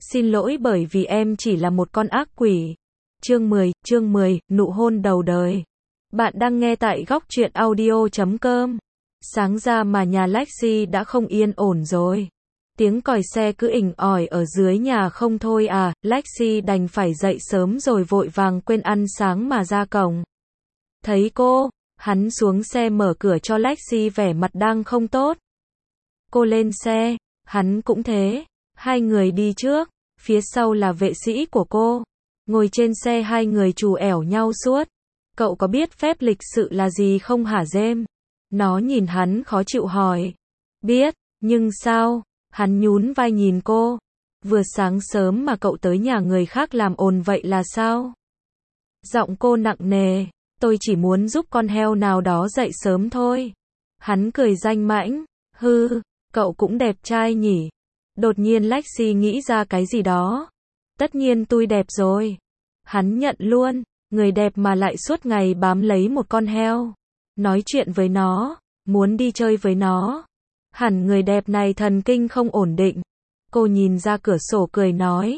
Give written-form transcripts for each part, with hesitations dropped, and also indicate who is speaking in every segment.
Speaker 1: Xin lỗi bởi vì em chỉ là một con ác quỷ. Chương 10, nụ hôn đầu đời. Bạn đang nghe tại góc truyện audio.com. Sáng ra mà nhà Lexi đã không yên ổn rồi. Tiếng còi xe cứ ình ỏi ở dưới nhà không thôi à, Lexi đành phải dậy sớm rồi vội vàng quên ăn sáng mà ra cổng. Thấy cô, hắn xuống xe mở cửa cho Lexi, vẻ mặt đang không tốt. Cô lên xe, hắn cũng thế. Hai người đi trước, phía sau là vệ sĩ của cô. Ngồi trên xe hai người trù ẻo nhau suốt. Cậu có biết phép lịch sự là gì không hả James? Nó nhìn hắn khó chịu hỏi. Biết, nhưng sao? Hắn nhún vai nhìn cô. Vừa sáng sớm mà cậu tới nhà người khác làm ồn vậy là sao? Giọng cô nặng nề. Tôi chỉ muốn giúp con heo nào đó dậy sớm thôi. Hắn cười danh mãnh. Hư, cậu cũng đẹp trai nhỉ? Đột nhiên Lexi nghĩ ra cái gì đó. Tất nhiên tôi đẹp rồi. Hắn nhận luôn, người đẹp mà lại suốt ngày bám lấy một con heo. Nói chuyện với nó, muốn đi chơi với nó. Hẳn người đẹp này thần kinh không ổn định. Cô nhìn ra cửa sổ cười nói.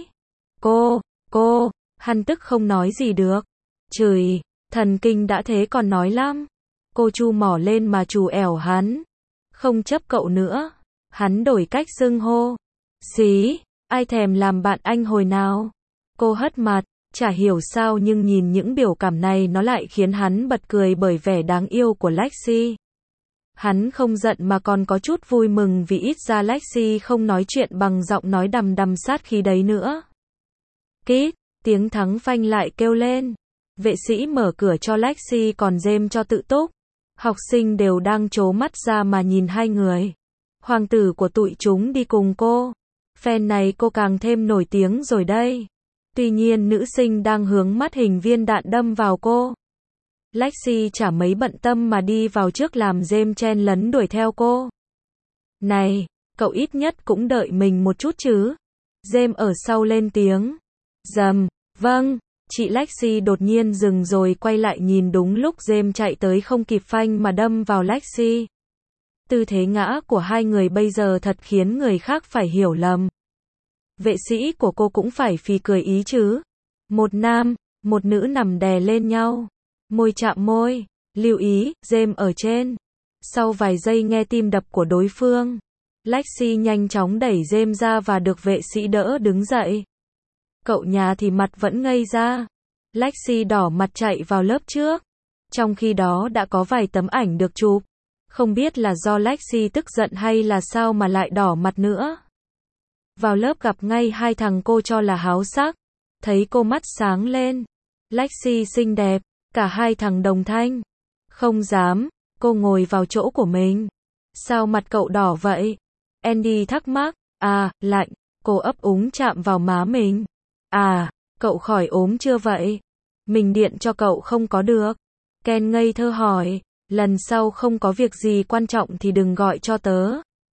Speaker 1: Cô, hắn tức không nói gì được. Chửi, thần kinh đã thế còn nói lắm. Cô chu mỏ lên mà trù ẻo hắn. Không chấp cậu nữa. Hắn đổi cách xưng hô. Xí, ai thèm làm bạn anh hồi nào? Cô hất mặt, chả hiểu sao nhưng nhìn những biểu cảm này nó lại khiến hắn bật cười bởi vẻ đáng yêu của Lexi. Hắn không giận mà còn có chút vui mừng vì ít ra Lexi không nói chuyện bằng giọng nói đằm đằm sát khí đấy nữa. Kít, tiếng thắng phanh lại kêu lên. Vệ sĩ mở cửa cho Lexi còn James cho tự túc. Học sinh đều đang trố mắt ra mà nhìn hai người. Hoàng tử của tụi chúng đi cùng cô. Phen này cô càng thêm nổi tiếng rồi đây. Tuy nhiên nữ sinh đang hướng mắt hình viên đạn đâm vào cô. Lexi chả mấy bận tâm mà đi vào trước làm James chen lấn đuổi theo cô. Này, cậu ít nhất cũng đợi mình một chút chứ. James ở sau lên tiếng. Dầm, vâng. Chị Lexi đột nhiên dừng rồi quay lại nhìn đúng lúc James chạy tới không kịp phanh mà đâm vào Lexi. Tư thế ngã của hai người bây giờ thật khiến người khác phải hiểu lầm. Vệ sĩ của cô cũng phải phì cười ý chứ. Một nam, một nữ nằm đè lên nhau. Môi chạm môi. Lưu ý, James ở trên. Sau vài giây nghe tim đập của đối phương. Lexi nhanh chóng đẩy James ra và được vệ sĩ đỡ đứng dậy. Cậu nhà thì mặt vẫn ngây ra. Lexi đỏ mặt chạy vào lớp trước. Trong khi đó đã có vài tấm ảnh được chụp. Không biết là do Lexi tức giận hay là sao mà lại đỏ mặt nữa. Vào lớp gặp ngay hai thằng cô cho là háo sắc. Thấy cô mắt sáng lên. Lexi xinh đẹp, cả hai thằng đồng thanh. Không dám, cô ngồi vào chỗ của mình. Sao mặt cậu đỏ vậy? Andy thắc mắc. À, lạnh, cô ấp úng chạm vào má mình. À, cậu khỏi ốm chưa vậy? Mình điện cho cậu không có được. Ken ngây thơ hỏi. Lần sau không có việc gì quan trọng thì đừng gọi cho tớ.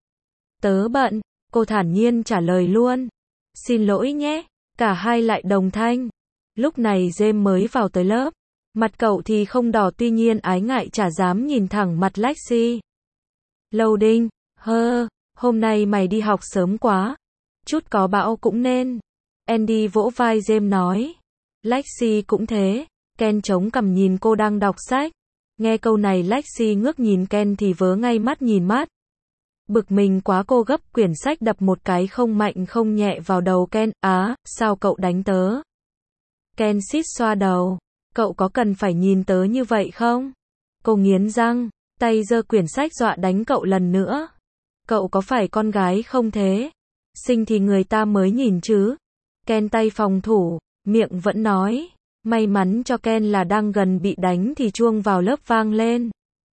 Speaker 1: Tớ bận, cô thản nhiên trả lời luôn. Xin lỗi nhé, cả hai lại đồng thanh. Lúc này James mới vào tới lớp. Mặt cậu thì không đỏ tuy nhiên ái ngại chả dám nhìn thẳng mặt Lexi. Loading, hôm nay mày đi học sớm quá. Chút có bão cũng nên. Andy vỗ vai James nói. Lexi cũng thế. Ken chống cằm nhìn cô đang đọc sách. Nghe câu này Lexi ngước nhìn Ken thì vớ ngay mắt nhìn mắt. Bực mình quá cô gấp quyển sách đập một cái không mạnh không nhẹ vào đầu Ken. Á, sao cậu đánh tớ? Ken xít xoa đầu. Cậu có cần phải nhìn tớ như vậy không? Cô nghiến răng, tay giơ quyển sách dọa đánh cậu lần nữa. Cậu có phải con gái không thế? Xinh thì người ta mới nhìn chứ. Ken tay phòng thủ, miệng vẫn nói. May mắn cho Ken là đang gần bị đánh thì chuông vào lớp vang lên.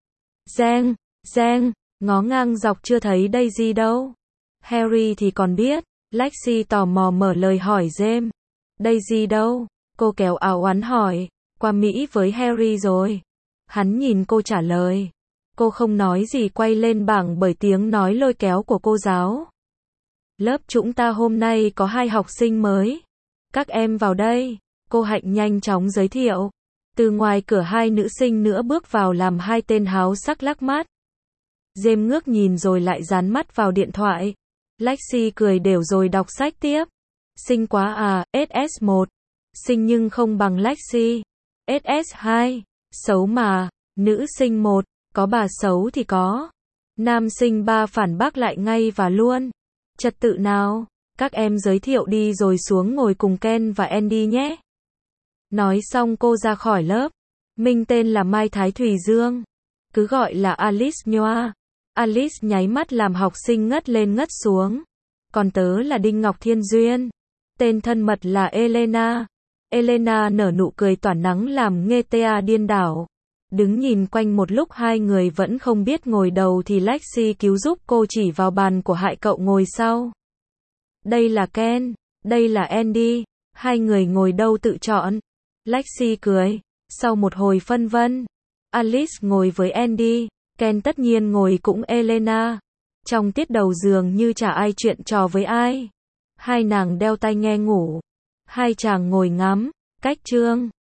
Speaker 1: Reng, ngó ngang dọc chưa thấy Daisy đâu. Harry thì còn biết. Lexi tò mò mở lời hỏi James. Daisy đâu? Cô kéo áo oán hỏi. Qua Mỹ với Harry rồi. Hắn nhìn cô trả lời. Cô không nói gì quay lên bảng bởi tiếng nói lôi kéo của cô giáo. Lớp chúng ta hôm nay có 2 học sinh mới. Các em vào đây. Cô Hạnh nhanh chóng giới thiệu. Từ ngoài cửa 2 nữ sinh nữa bước vào làm 2 tên háo sắc lắc mắt. James ngước nhìn rồi lại dán mắt vào điện thoại. Lexi cười đều rồi đọc sách tiếp. Xinh quá à, SS1. Xinh nhưng không bằng Lexi. SS2. Xấu mà, nữ sinh 1. Có bà xấu thì có. Nam sinh 3 phản bác lại ngay và luôn. Trật tự nào? Các em giới thiệu đi rồi xuống ngồi cùng Ken và Andy nhé. Nói xong cô ra khỏi lớp. Mình tên là Mai Thái Thùy Dương. Cứ gọi là Alice nhoa. Alice nháy mắt làm học sinh ngất lên ngất xuống. Còn tớ là Đinh Ngọc Thiên Duyên. Tên thân mật là Elena. Elena nở nụ cười tỏa nắng làm Ngheta điên đảo. Đứng nhìn quanh một lúc hai người vẫn không biết ngồi đầu thì Lexi cứu giúp cô chỉ vào bàn của hai cậu ngồi sau. Đây là Ken, đây là Andy, hai người ngồi đâu tự chọn. Lexi cười. Sau một hồi phân vân, Alice ngồi với Andy, Ken tất nhiên ngồi cũng Elena. Trong tiết đầu giường như chả ai chuyện trò với ai. Hai nàng đeo tai nghe ngủ. Hai chàng ngồi ngắm, cách chương.